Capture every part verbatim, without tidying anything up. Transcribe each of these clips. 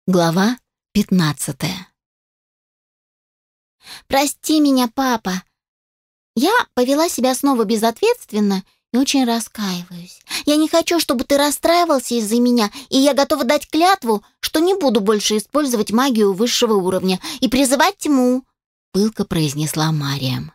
Глава пятнадцатая. «Прости меня, папа. Я повела себя снова безответственно и очень раскаиваюсь. Я не хочу, чтобы ты расстраивался из-за меня, и я готова дать клятву, что не буду больше использовать магию высшего уровня и призывать тьму», — пылко произнесла Мариам.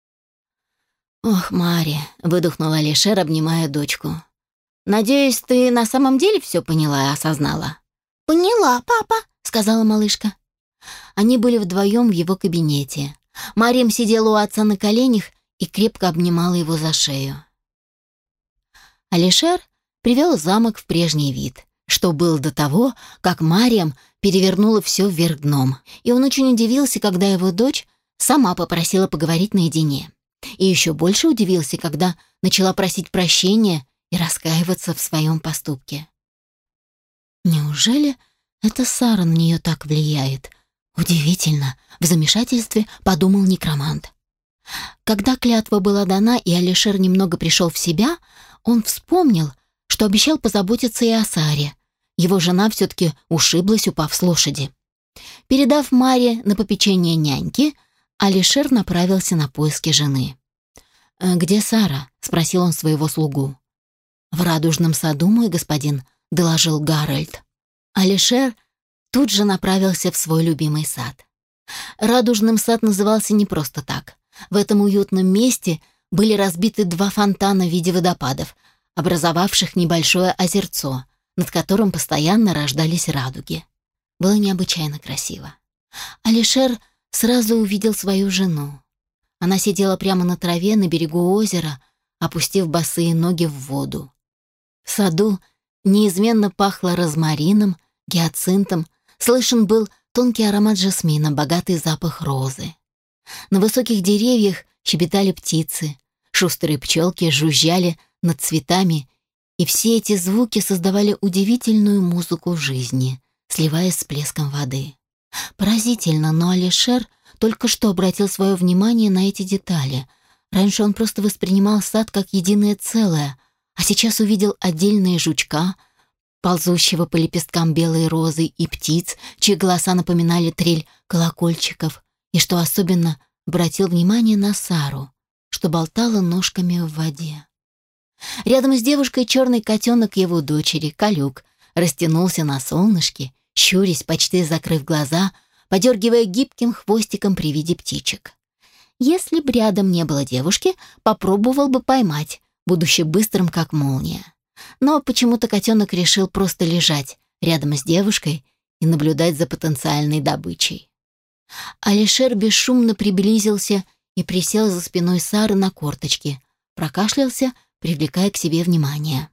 «Ох, Мари», — выдохнула Алишер, обнимая дочку. «Надеюсь, ты на самом деле все поняла и осознала?» «Поняла, папа», — сказала малышка. Они были вдвоем в его кабинете. Мариам сидела у отца на коленях и крепко обнимала его за шею. Алишер привел замок в прежний вид, что был до того, как Мариам перевернула все вверх дном, и он очень удивился, когда его дочь сама попросила поговорить наедине. И еще больше удивился, когда начала просить прощения и раскаиваться в своем поступке. Неужели это Сара на нее так влияет? Удивительно, в замешательстве подумал некромант. Когда клятва была дана и Алишер немного пришел в себя, он вспомнил, что обещал позаботиться и о Саре. Его жена все-таки ушиблась, упав с лошади. Передав Маре на попечение няньки, Алишер направился на поиски жены. «Где Сара?» — спросил он своего слугу. «В радужном саду, мой господин», — доложил Гарольд. Алишер тут же направился в свой любимый сад. Радужным сад назывался не просто так. В этом уютном месте были разбиты два фонтана в виде водопадов, образовавших небольшое озерцо, над которым постоянно рождались радуги. Было необычайно красиво. Алишер сразу увидел свою жену. Она сидела прямо на траве на берегу озера, опустив босые ноги в воду. В саду неизменно пахло розмарином, гиацинтом, слышен был тонкий аромат жасмина, богатый запах розы. На высоких деревьях щебетали птицы, шустрые пчелки жужжали над цветами, и все эти звуки создавали удивительную музыку жизни, сливаясь с плеском воды. Поразительно, но Алишер только что обратил свое внимание на эти детали. Раньше он просто воспринимал сад как единое целое, а сейчас увидел отдельные жучка, ползущего по лепесткам белой розы, и птиц, чьи голоса напоминали трель колокольчиков, и, что особенно, обратил внимание на Сару, что болтала ножками в воде. Рядом с девушкой черный котенок его дочери, Калюк, растянулся на солнышке, щурясь, почти закрыв глаза, подергивая гибким хвостиком при виде птичек. Если б рядом не было девушки, попробовал бы поймать, будучи быстрым, как молния. Но почему-то котенок решил просто лежать рядом с девушкой и наблюдать за потенциальной добычей. Алишер бесшумно приблизился и присел за спиной Сары на корточки, прокашлялся, привлекая к себе внимание.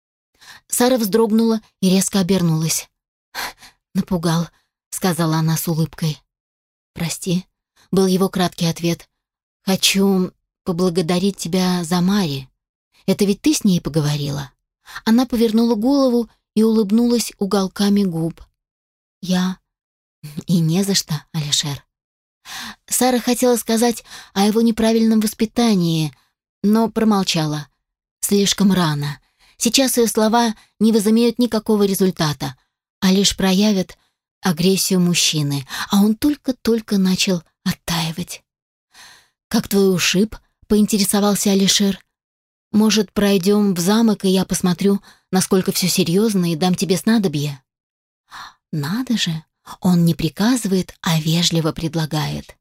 Сара вздрогнула и резко обернулась. «Напугал», — сказала она с улыбкой. «Прости», — был его краткий ответ. «Хочу поблагодарить тебя за Мари. Это ведь ты с ней поговорила?» Она повернула голову и улыбнулась уголками губ. «Я... и не за что, Алишер». Сара хотела сказать о его неправильном воспитании, но промолчала. Слишком рано. Сейчас ее слова не возымеют никакого результата, а лишь проявят агрессию мужчины, а он только-только начал оттаивать. «Как твой ушиб?» — поинтересовался Алишер. «Может, пройдем в замок, и я посмотрю, насколько все серьезно, и дам тебе снадобье?» «Надо же, он не приказывает, а вежливо предлагает».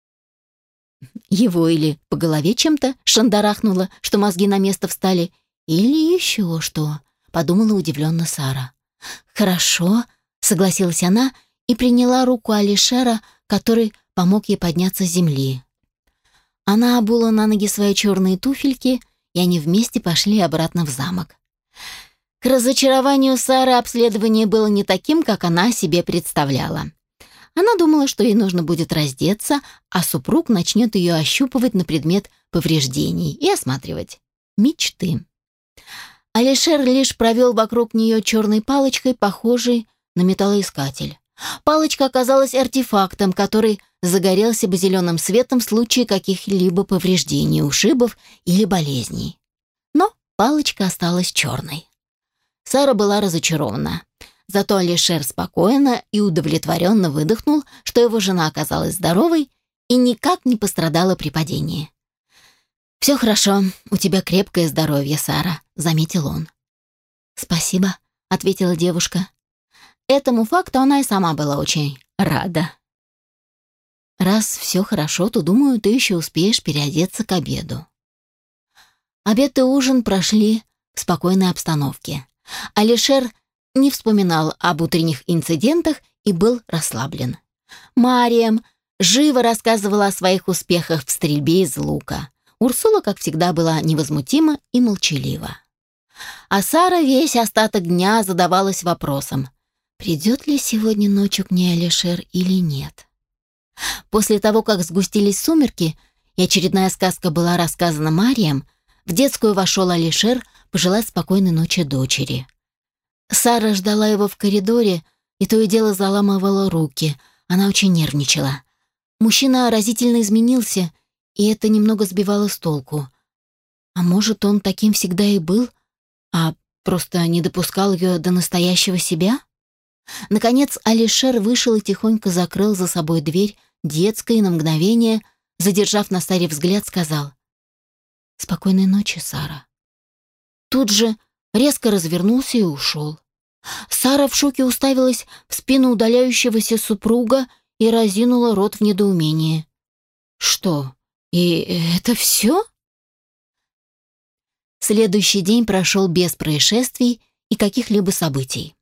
Его или по голове чем-то шандарахнуло, что мозги на место встали, или еще что, подумала удивленно Сара. «Хорошо», — согласилась она и приняла руку Алишера, который помог ей подняться с земли. Она обула на ноги свои черные туфельки, и они вместе пошли обратно в замок. К разочарованию Сары обследование было не таким, как она себе представляла. Она думала, что ей нужно будет раздеться, а супруг начнет ее ощупывать на предмет повреждений и осматривать. Мечты. Алишер лишь провел вокруг нее черной палочкой, похожей на металлоискатель. Палочка оказалась артефактом, который загорелся бы зеленым светом в случае каких-либо повреждений, ушибов или болезней. Но палочка осталась черной. Сара была разочарована. Зато Алишер спокойно и удовлетворенно выдохнул, что его жена оказалась здоровой и никак не пострадала при падении. «Все хорошо, у тебя крепкое здоровье, Сара», — заметил он. «Спасибо», — ответила девушка. Этому факту она и сама была очень рада. «Раз все хорошо, то, думаю, ты еще успеешь переодеться к обеду». Обед и ужин прошли в спокойной обстановке. Алишер не вспоминал об утренних инцидентах и был расслаблен. Мариам живо рассказывала о своих успехах в стрельбе из лука. Урсула, как всегда, была невозмутима и молчалива. А Сара весь остаток дня задавалась вопросом, придет ли сегодня ночью к ней Алишер или нет. После того, как сгустились сумерки и очередная сказка была рассказана Мариам, в детскую вошел Алишер пожелать спокойной ночи дочери. Сара ждала его в коридоре и то и дело заламывала руки. Она очень нервничала. Мужчина разительно изменился, и это немного сбивало с толку. А может, он таким всегда и был, а просто не допускал ее до настоящего себя? Наконец Алишер вышел и тихонько закрыл за собой дверь детской, и на мгновение, задержав на Саре взгляд, сказал: «Спокойной ночи, Сара». Тут же резко развернулся и ушел. Сара в шоке уставилась в спину удаляющегося супруга и разинула рот в недоумении. «Что, и это все?» Следующий день прошел без происшествий и каких-либо событий.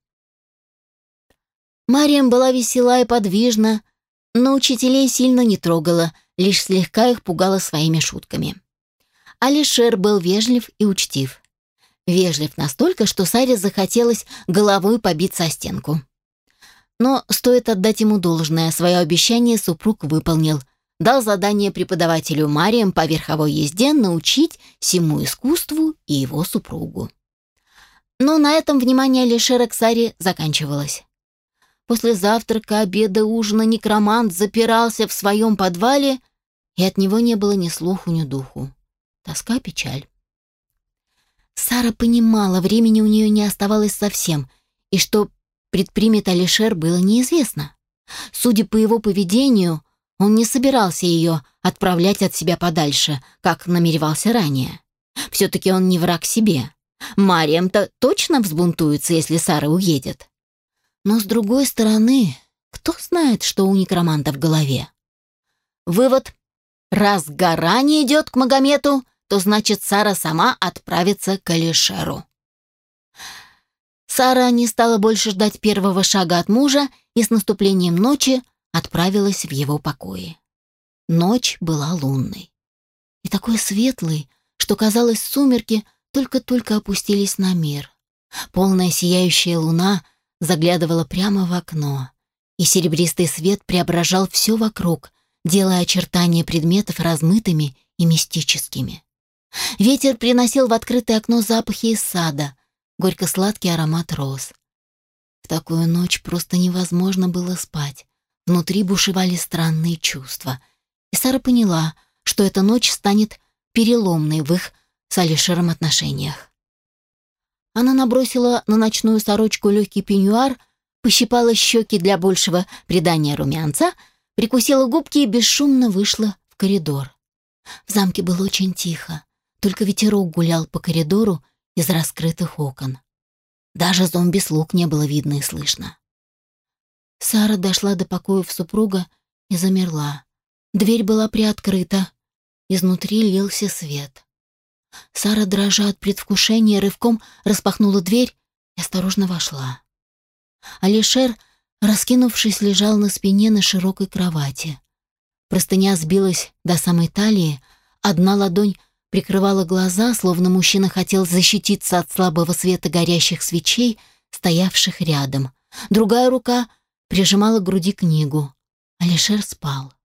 Мариам была весела и подвижна, но учителей сильно не трогала, лишь слегка их пугала своими шутками. Алишер был вежлив и учтив. Вежлив настолько, что Саре захотелось головой побиться о стенку. Но стоит отдать ему должное, свое обещание супруг выполнил. Дал задание преподавателю Мариам по верховой езде научить всему искусству и его супругу. Но на этом внимание Алишера к Саре заканчивалось. После завтрака, обеда, ужина некромант запирался в своем подвале, и от него не было ни слуху, ни духу. Тоска, печаль. Сара понимала, времени у нее не оставалось совсем, и что предпримет Алишер, было неизвестно. Судя по его поведению, он не собирался ее отправлять от себя подальше, как намеревался ранее. Все-таки он не враг себе. Мариам-то точно взбунтуется, если Сара уедет. Но, с другой стороны, кто знает, что у некроманта в голове? Вывод. Раз гора не идет к Магомету, то значит, Сара сама отправится к Алишеру. Сара не стала больше ждать первого шага от мужа и с наступлением ночи отправилась в его покои. Ночь была лунной. И такой светлой, что, казалось, сумерки только-только опустились на мир. Полная сияющая луна заглядывала прямо в окно, и серебристый свет преображал все вокруг, делая очертания предметов размытыми и мистическими. Ветер приносил в открытое окно запахи из сада, горько-сладкий аромат роз. В такую ночь просто невозможно было спать. Внутри бушевали странные чувства. И Сара поняла, что эта ночь станет переломной в их с Алишером отношениях. Она набросила на ночную сорочку легкий пеньюар, пощипала щеки для большего придания румянца, прикусила губки и бесшумно вышла в коридор. В замке было очень тихо. Только ветерок гулял по коридору из раскрытых окон. Даже зомби-слуг не было видно и слышно. Сара дошла до покоев супруга и замерла. Дверь была приоткрыта. Изнутри лился свет. Сара, дрожа от предвкушения, рывком распахнула дверь и осторожно вошла. Алишер, раскинувшись, лежал на спине на широкой кровати. Простыня сбилась до самой талии, одна ладонь прикрывала глаза, словно мужчина хотел защититься от слабого света горящих свечей, стоявших рядом. Другая рука прижимала к груди книгу. Алишер спал.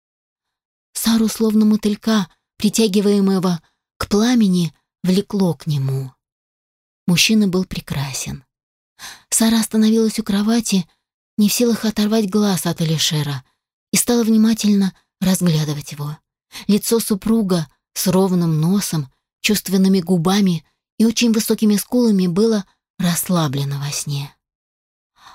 Сару, словно мотылька, притягиваемого к пламени, влекло к нему. Мужчина был прекрасен. Сара остановилась у кровати, не в силах оторвать глаз от Алишера, и стала внимательно разглядывать его. Лицо супруга с ровным носом, чувственными губами и очень высокими скулами было расслаблено во сне.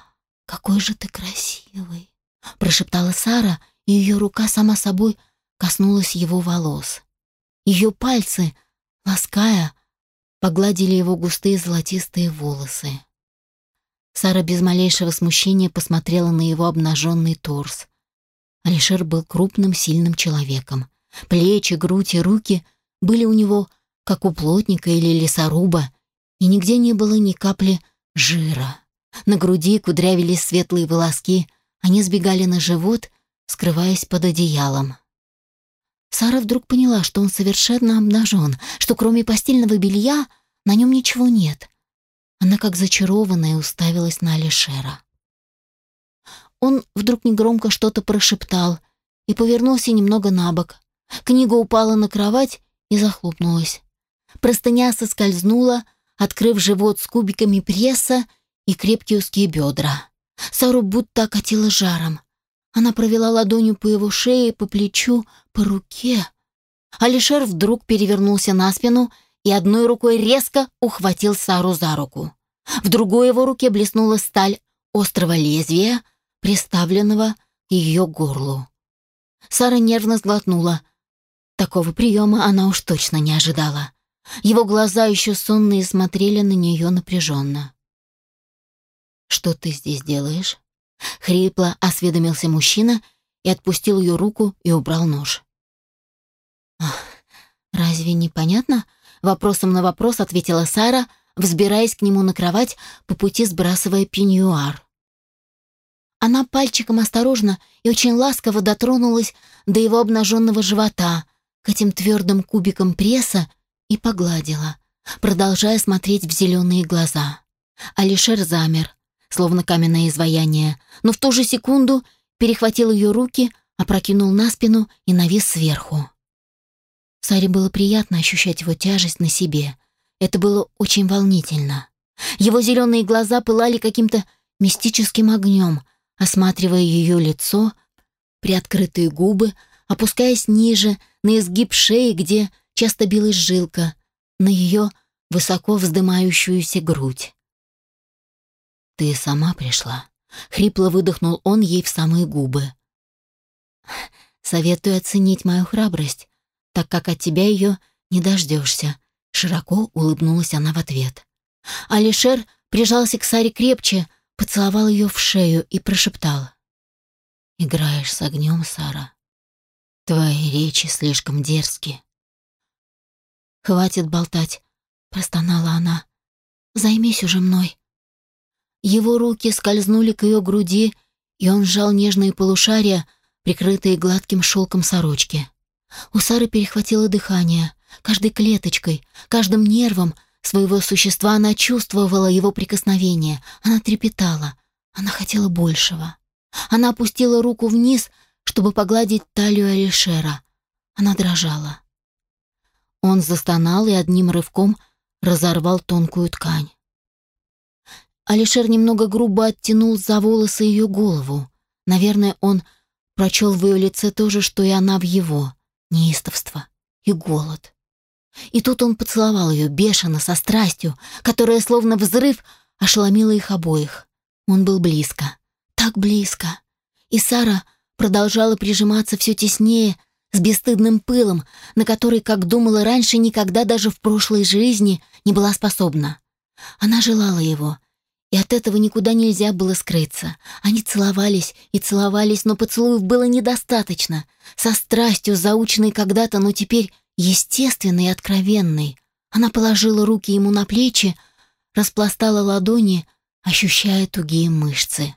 «Какой же ты красивый!» — прошептала Сара, и ее рука сама собой коснулась его волос. Ее пальцы, лаская, погладили его густые золотистые волосы. Сара без малейшего смущения посмотрела на его обнаженный торс. Алишер был крупным, сильным человеком. Плечи, грудь и руки были у него, как у плотника или лесоруба, и нигде не было ни капли жира. На груди кудрявились светлые волоски, они сбегали на живот, скрываясь под одеялом. Сара вдруг поняла, что он совершенно обнажен, что кроме постельного белья на нем ничего нет. Она, как зачарованная, уставилась на Алишера. Он вдруг негромко что-то прошептал и повернулся немного на бок. Книга упала на кровать и захлопнулась. Простыня соскользнула, открыв живот с кубиками пресса и крепкие узкие бедра. Сару будто окатило жаром. Она провела ладонью по его шее, по плечу, по руке. Алишер вдруг перевернулся на спину и одной рукой резко ухватил Сару за руку. В другой его руке блеснула сталь острого лезвия, приставленного к ее горлу. Сара нервно сглотнула. Такого приема она уж точно не ожидала. Его глаза, еще сонные, смотрели на нее напряженно. «Что ты здесь делаешь?» Хрипло осведомился мужчина и отпустил ее руку и убрал нож. «Разве не понятно?» Вопросом на вопрос ответила Сара, взбираясь к нему на кровать, по пути сбрасывая пеньюар. Она пальчиком осторожно и очень ласково дотронулась до его обнаженного живота, к этим твердым кубикам пресса, и погладила, продолжая смотреть в зеленые глаза. Алишер замер, словно каменное изваяние, но в ту же секунду перехватил ее руки, опрокинул на спину и навис сверху. Саре было приятно ощущать его тяжесть на себе. Это было очень волнительно. Его зеленые глаза пылали каким-то мистическим огнем, осматривая ее лицо, приоткрытые губы, опускаясь ниже, на изгиб шеи, где часто билась жилка, на ее высоко вздымающуюся грудь. «Ты сама пришла?» — хрипло выдохнул он ей в самые губы. «Советую оценить мою храбрость, так как от тебя ее не дождешься», — широко улыбнулась она в ответ. Алишер прижался к Саре крепче, поцеловал ее в шею и прошептал: «Играешь с огнем, Сара. Твои речи слишком дерзкие». «Хватит болтать», — простонала она. «Займись уже мной». Его руки скользнули к ее груди, и он сжал нежные полушария, прикрытые гладким шелком сорочки. У Сары перехватило дыхание. Каждой клеточкой, каждым нервом своего существа она чувствовала его прикосновение. Она трепетала. Она хотела большего. Она опустила руку вниз, чтобы погладить талию Алишера. Она дрожала. Он застонал и одним рывком разорвал тонкую ткань. Алишер немного грубо оттянул за волосы ее голову. Наверное, он прочел в ее лице то же, что и она в его. Неистовство и голод. И тут он поцеловал ее бешено, со страстью, которая, словно взрыв, ошеломила их обоих. Он был близко, так близко. И Сара продолжала прижиматься все теснее, с бесстыдным пылом, на который, как думала раньше, никогда даже в прошлой жизни не была способна. Она желала его, и от этого никуда нельзя было скрыться. Они целовались и целовались, но поцелуев было недостаточно. Со страстью, заученной когда-то, но теперь естественной и откровенной. Она положила руки ему на плечи, распластала ладони, ощущая тугие мышцы.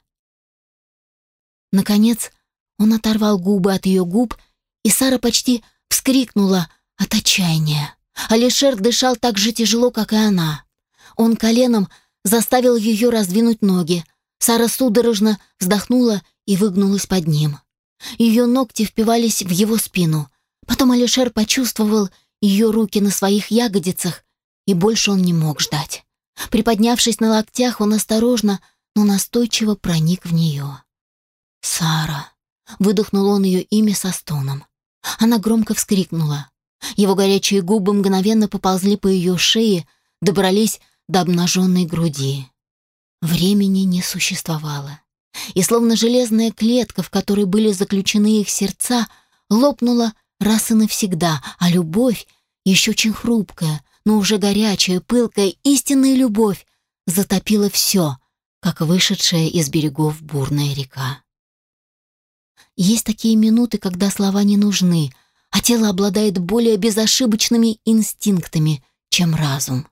Наконец, он оторвал губы от ее губ, и Сара почти вскрикнула от отчаяния. Алишер дышал так же тяжело, как и она. Он коленом заставил ее раздвинуть ноги. Сара судорожно вздохнула и выгнулась под ним. Ее ногти впивались в его спину. Потом Алишер почувствовал ее руки на своих ягодицах, и больше он не мог ждать. Приподнявшись на локтях, он осторожно, но настойчиво проник в нее. «Сара!» — выдохнул он ее имя со стоном. Она громко вскрикнула. Его горячие губы мгновенно поползли по ее шее, добрались до обнаженной груди. Времени не существовало. и словно железная клетка, в которой были заключены их сердца, лопнула раз и навсегда, а любовь, еще очень хрупкая, но уже горячая, пылкая, истинная любовь, затопила все, как вышедшая из берегов бурная река. Есть такие минуты, когда слова не нужны, а тело обладает более безошибочными инстинктами, чем разум.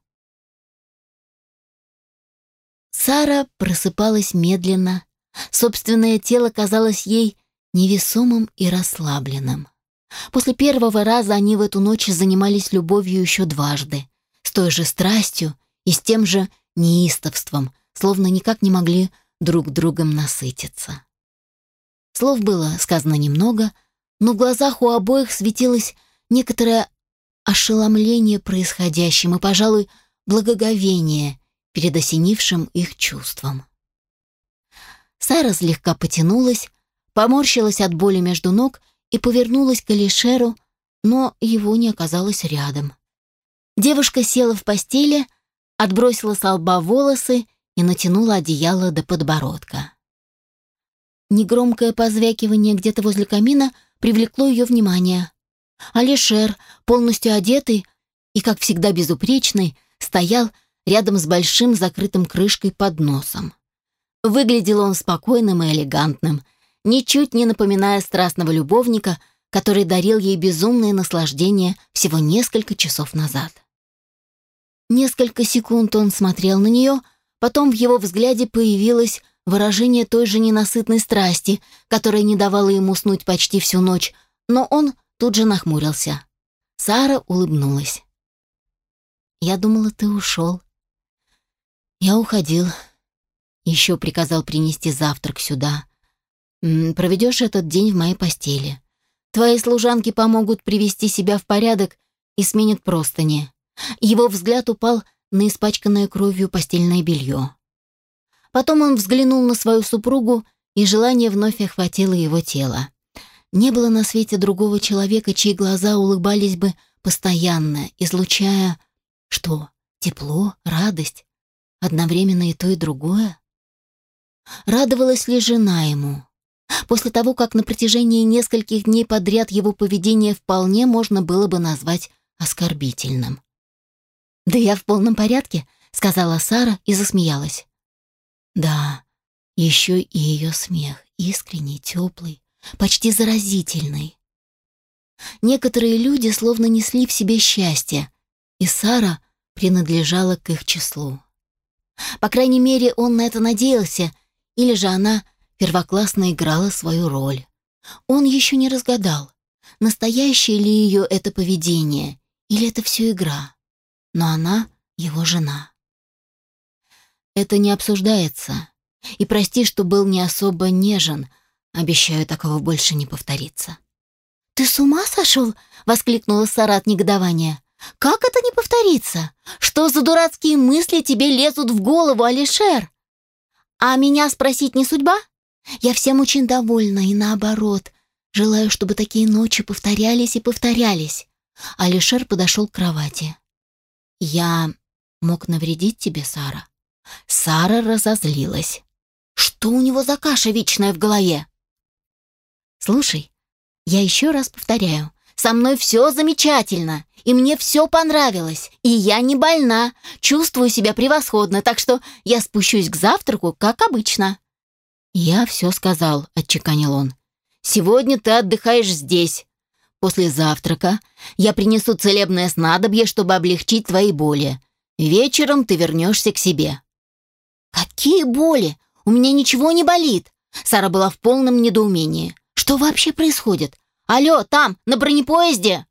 Сара просыпалась медленно. Собственное тело казалось ей невесомым и расслабленным. После первого раза они в эту ночь занимались любовью еще дважды, с той же страстью и с тем же неистовством, словно никак не могли друг другом насытиться. Слов было сказано немного, но в глазах у обоих светилось некоторое ошеломление происходящим и, пожалуй, благоговение перед осенившим их чувством. Сара слегка потянулась, поморщилась от боли между ног и повернулась к Алишеру, но его не оказалось рядом. Девушка села в постели, отбросила со лба волосы и натянула одеяло до подбородка. Негромкое позвякивание где-то возле камина привлекло ее внимание. Алишер, полностью одетый и, как всегда, безупречный, стоял рядом с большим закрытым крышкой подносом. Выглядел он спокойным и элегантным, ничуть не напоминая страстного любовника, который дарил ей безумное наслаждение всего несколько часов назад. Несколько секунд он смотрел на нее, потом в его взгляде появилось выражение той же ненасытной страсти, которая не давала ему уснуть почти всю ночь, но он тут же нахмурился. Сара улыбнулась. «Я думала, ты ушел». «Я уходил. Еще приказал принести завтрак сюда. Проведешь этот день в моей постели. Твои служанки помогут привести себя в порядок и сменят простыни». Его взгляд упал на испачканное кровью постельное белье. Потом он взглянул на свою супругу, и желание вновь охватило его тело. Не было на свете другого человека, чьи глаза улыбались бы постоянно, излучая, что, тепло, радость, одновременно и то, и другое. Радовалась ли жена ему? После того, как на протяжении нескольких дней подряд его поведение вполне можно было бы назвать оскорбительным. «Да я в полном порядке», — сказала Сара и засмеялась. Да, еще и ее смех, искренний, теплый, почти заразительный. Некоторые люди словно несли в себе счастье, и Сара принадлежала к их числу. По крайней мере, он на это надеялся, или же она первоклассно играла свою роль. Он еще не разгадал, настоящее ли ее это поведение, или это все игра. Но она его жена. Это не обсуждается. И прости, что был не особо нежен. Обещаю, такого больше не повторится. «Ты с ума сошел?» — воскликнула Сара от негодования. «Как это не повторится? Что за дурацкие мысли тебе лезут в голову, Алишер? А меня спросить не судьба? Я всем очень довольна и наоборот. Желаю, чтобы такие ночи повторялись и повторялись». Алишер подошел к кровати. «Я мог навредить тебе, Сара?» Сара разозлилась. Что у него за каша вечная в голове? «Слушай, я еще раз повторяю, со мной все замечательно, и мне все понравилось, и я не больна, чувствую себя превосходно, так что я спущусь к завтраку, как обычно». «Я все сказал», — отчеканил он. «Сегодня ты отдыхаешь здесь. После завтрака я принесу целебное снадобье, чтобы облегчить твои боли. Вечером ты вернешься к себе». «Какие боли? У меня ничего не болит!» Сара была в полном недоумении. «Что вообще происходит? Алло, там, на бронепоезде!»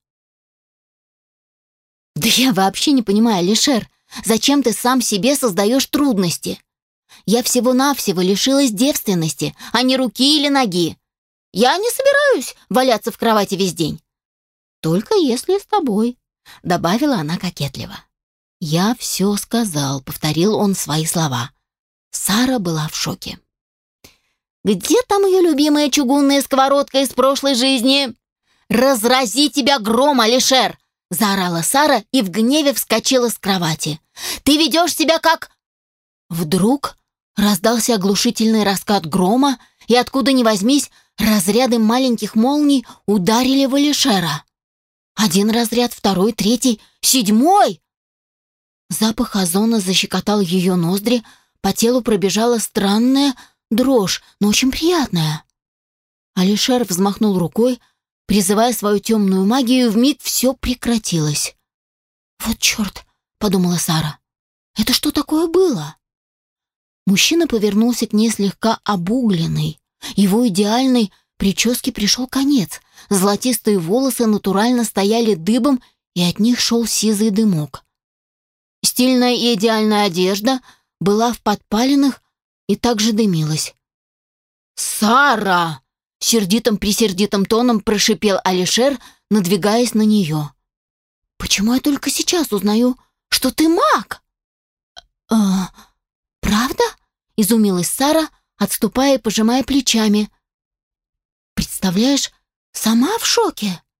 «Да я вообще не понимаю, Алишер, зачем ты сам себе создаешь трудности? Я всего-навсего лишилась девственности, а не руки или ноги. Я не собираюсь валяться в кровати весь день. Только если с тобой», — добавила она кокетливо. «Я все сказал», — повторил он свои слова. Сара была в шоке. «Где там ее любимая чугунная сковородка из прошлой жизни?» «Разрази тебя гром, Алишер!» — заорала Сара и в гневе вскочила с кровати. «Ты ведешь себя как...» Вдруг Раздался оглушительный раскат грома, и откуда ни возьмись, разряды маленьких молний ударили в Алишера. Один разряд, второй, третий, седьмой! Запах озона защекотал ее ноздри, по телу пробежала странная дрожь, но очень приятная. Алишер взмахнул рукой, призывая свою темную магию, и вмиг все прекратилось. «Вот черт!» — подумала Сара. «Это что такое было?» Мужчина повернулся к ней слегка обугленный. Его идеальной прическе пришел конец. Золотистые волосы натурально стояли дыбом, и от них шел сизый дымок. Стильная и идеальная одежда была в подпалинах и также дымилась. «Сара!» — сердитым-пресердитым тоном прошипел Алишер, надвигаясь на нее. «Почему я только сейчас узнаю, что ты маг?» «А, правда?» — изумилась Сара, отступая и пожимая плечами. «Представляешь, сама в шоке».